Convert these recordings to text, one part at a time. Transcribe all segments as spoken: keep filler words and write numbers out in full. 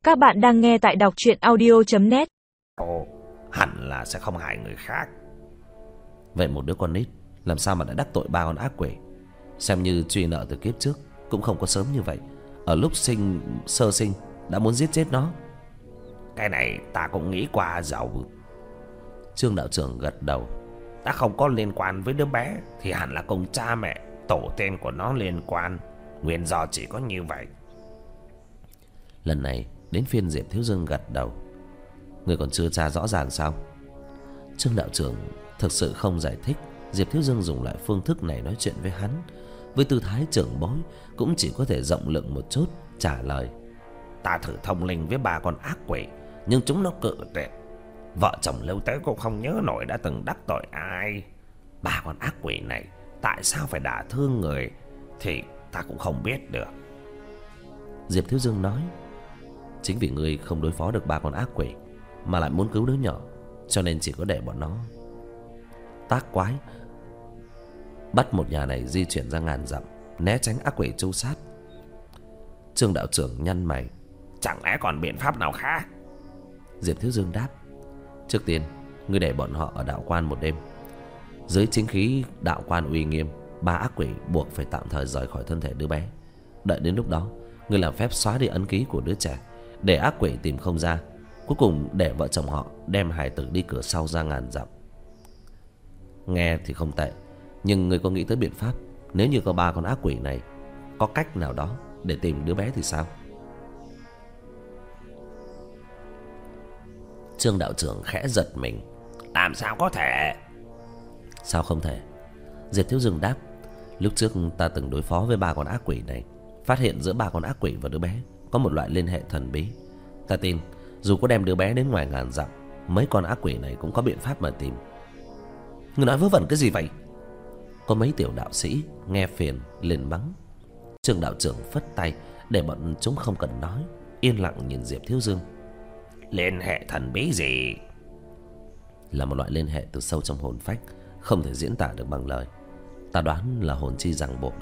Các bạn đang nghe tại đọc truyện audio chấm net. Ồ, hẳn là sẽ không hại người khác. Vậy một đứa con nít làm sao mà đã đắc tội ba con ác quỷ? Xem như truy nợ từ kiếp trước cũng không có sớm như vậy. Ở lúc sinh sơ sinh đã muốn giết chết nó. Cái này ta cũng nghĩ qua rồi. Trương đạo trưởng gật đầu. Ta không có liên quan với đứa bé thì hẳn là cùng cha mẹ, tổ tiên của nó liên quan. Nguyên do chỉ có như vậy. Lần này đến phiên Diệp Thiếu Dương gật đầu. Người còn chưa tra rõ ràng sao? Trương đạo trưởng thực sự không giải thích. Diệp Thiếu Dương dùng lại phương thức này nói chuyện với hắn. Với tư thái trưởng bối cũng chỉ có thể rộng lượng một chút trả lời. Ta thử thông linh với ba con ác quỷ, nhưng chúng nó cự tuyệt. Vợ chồng Lưu Tế cũng không nhớ nổi đã từng đắc tội ai. Ba con ác quỷ này tại sao phải đả thương người thì ta cũng không biết được. Diệp Thiếu Dương nói, chính vì ngươi không đối phó được ba con ác quỷ mà lại muốn cứu đứa nhỏ, cho nên chỉ có để bọn nó tác quái, bắt một nhà này di chuyển ra ngàn dặm, né tránh ác quỷ tru sát. Trương đạo trưởng nhăn mày. Chẳng lẽ còn biện pháp nào khác? Diệp Thiếu Dương đáp, trước tiên ngươi để bọn họ ở đạo quan một đêm. Dưới chính khí đạo quan uy nghiêm, ba ác quỷ buộc phải tạm thời rời khỏi thân thể đứa bé. Đợi đến lúc đó ngươi làm phép xóa đi ấn ký của đứa trẻ, để ác quỷ tìm không ra. Cuối cùng để vợ chồng họ đem hài tử đi cửa sau ra ngàn dặm. Nghe thì không tệ, nhưng ngươi có nghĩ tới biện pháp nếu như có ba con ác quỷ này có cách nào đó để tìm đứa bé thì sao? Trương đạo trưởng khẽ giật mình. Làm sao có thể? Sao không thể? Diệp Thiếu Dương đáp, lúc trước ta từng đối phó với ba con ác quỷ này, phát hiện giữa ba con ác quỷ và đứa bé có một loại liên hệ thần bí. Ta tin dù có đem đứa bé đến ngoài ngàn dặm, mấy con ác quỷ này cũng có biện pháp mà tìm. Ngươi nói vớ vẩn cái gì vậy? Có mấy tiểu đạo sĩ nghe phiền liền mắng. Trương đạo trưởng phất tay để bọn chúng không cần nói, yên lặng nhìn Diệp Thiếu Dương. Liên hệ thần bí gì? Là một loại liên hệ từ sâu trong hồn phách, không thể diễn tả được bằng lời. Ta đoán là hồn chi ràng buộc đó.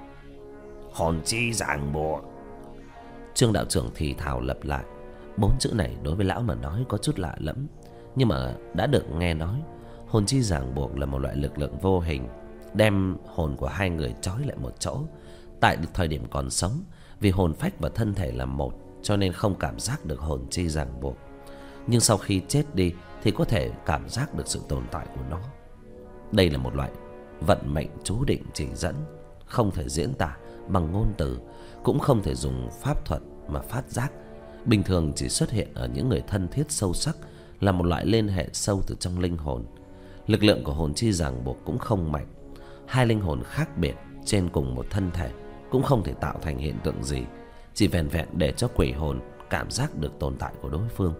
Hồn chi ràng buộc? Trương đạo trưởng thì thào lặp lại. Bốn chữ này đối với lão mà nói có chút lạ lẫm, nhưng mà đã được nghe nói. Hồn chi ràng buộc là một loại lực lượng vô hình, đem hồn của hai người trói lại một chỗ. Tại thời điểm còn sống, vì hồn phách và thân thể là một, cho nên không cảm giác được hồn chi ràng buộc. Nhưng sau khi chết đi thì có thể cảm giác được sự tồn tại của nó. Đây là một loại vận mệnh chú định chỉ dẫn, không thể diễn tả bằng ngôn từ, cũng không thể dùng pháp thuật mà phát giác. Bình thường chỉ xuất hiện ở những người thân thiết sâu sắc, là một loại liên hệ sâu từ trong linh hồn. Lực lượng của hồn chi ràng buộc cũng không mạnh. Hai linh hồn khác biệt trên cùng một thân thể cũng không thể tạo thành hiện tượng gì, chỉ vẹn vẹn để cho quỷ hồn cảm giác được tồn tại của đối phương.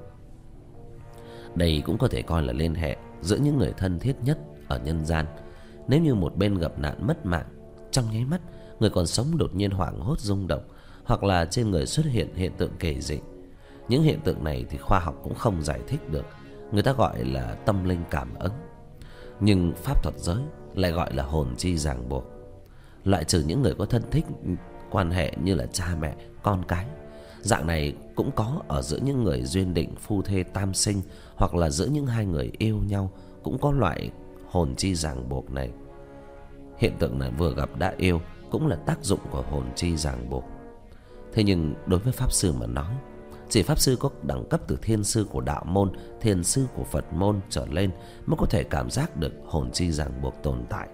Đây cũng có thể coi là liên hệ giữa những người thân thiết nhất ở nhân gian. Nếu như một bên gặp nạn mất mạng, trong nháy mắt người còn sống đột nhiên hoảng hốt rung động, hoặc là trên người xuất hiện hiện tượng kỳ dị. Những hiện tượng này thì khoa học cũng không giải thích được, người ta gọi là tâm linh cảm ứng, nhưng pháp thuật giới lại gọi là hồn chi ràng buộc. Loại trừ những người có thân thích quan hệ như là cha mẹ, con cái, dạng này cũng có ở giữa những người duyên định phu thê tam sinh, hoặc là giữa những hai người yêu nhau cũng có loại hồn chi ràng buộc này. Hiện tượng này vừa gặp đã yêu cũng là tác dụng của hồn chi ràng buộc. Thế nhưng đối với pháp sư mà nói, chỉ pháp sư có đẳng cấp từ thiên sư của đạo môn, thiền sư của Phật môn trở lên mới có thể cảm giác được hồn chi ràng buộc tồn tại.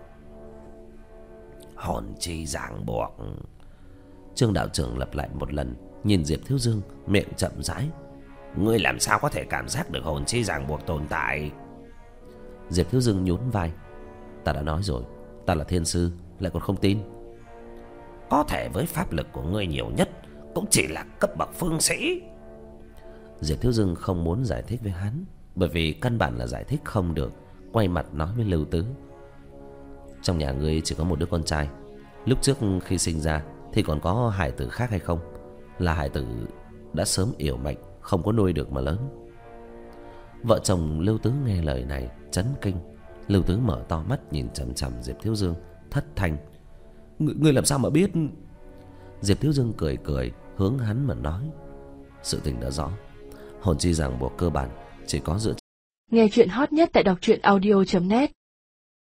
Hồn chi ràng buộc? Trương đạo trưởng lặp lại một lần, nhìn Diệp Thiếu Dương, miệng chậm rãi. Ngươi làm sao có thể cảm giác được hồn chi ràng buộc tồn tại? Diệp Thiếu Dương nhún vai. Ta đã nói rồi, ta là thiên sư, lại còn không tin. Có thể với pháp lực của ngươi nhiều nhất cũng chỉ là cấp bậc phương sĩ. Diệp Thiếu Dương không muốn giải thích với hắn, bởi vì căn bản là giải thích không được. Quay mặt nói với Lưu Tứ, trong nhà ngươi chỉ có một đứa con trai. Lúc trước khi sinh ra thì còn có hải tử khác hay không? Là hải tử đã sớm yểu mệnh, không có nuôi được mà lớn. Vợ chồng Lưu Tứ nghe lời này chấn kinh. Lưu Tứ mở to mắt nhìn chằm chằm Diệp Thiếu Dương, thất thanh. Ngươi làm sao mà biết? Diệp Thiếu Dương cười cười hướng hắn mà nói. Sự tình đã rõ, hồn chi ràng buộc cơ bản chỉ có giữa. Nghe chuyện hot nhất tại đọc truyện audio chấm net.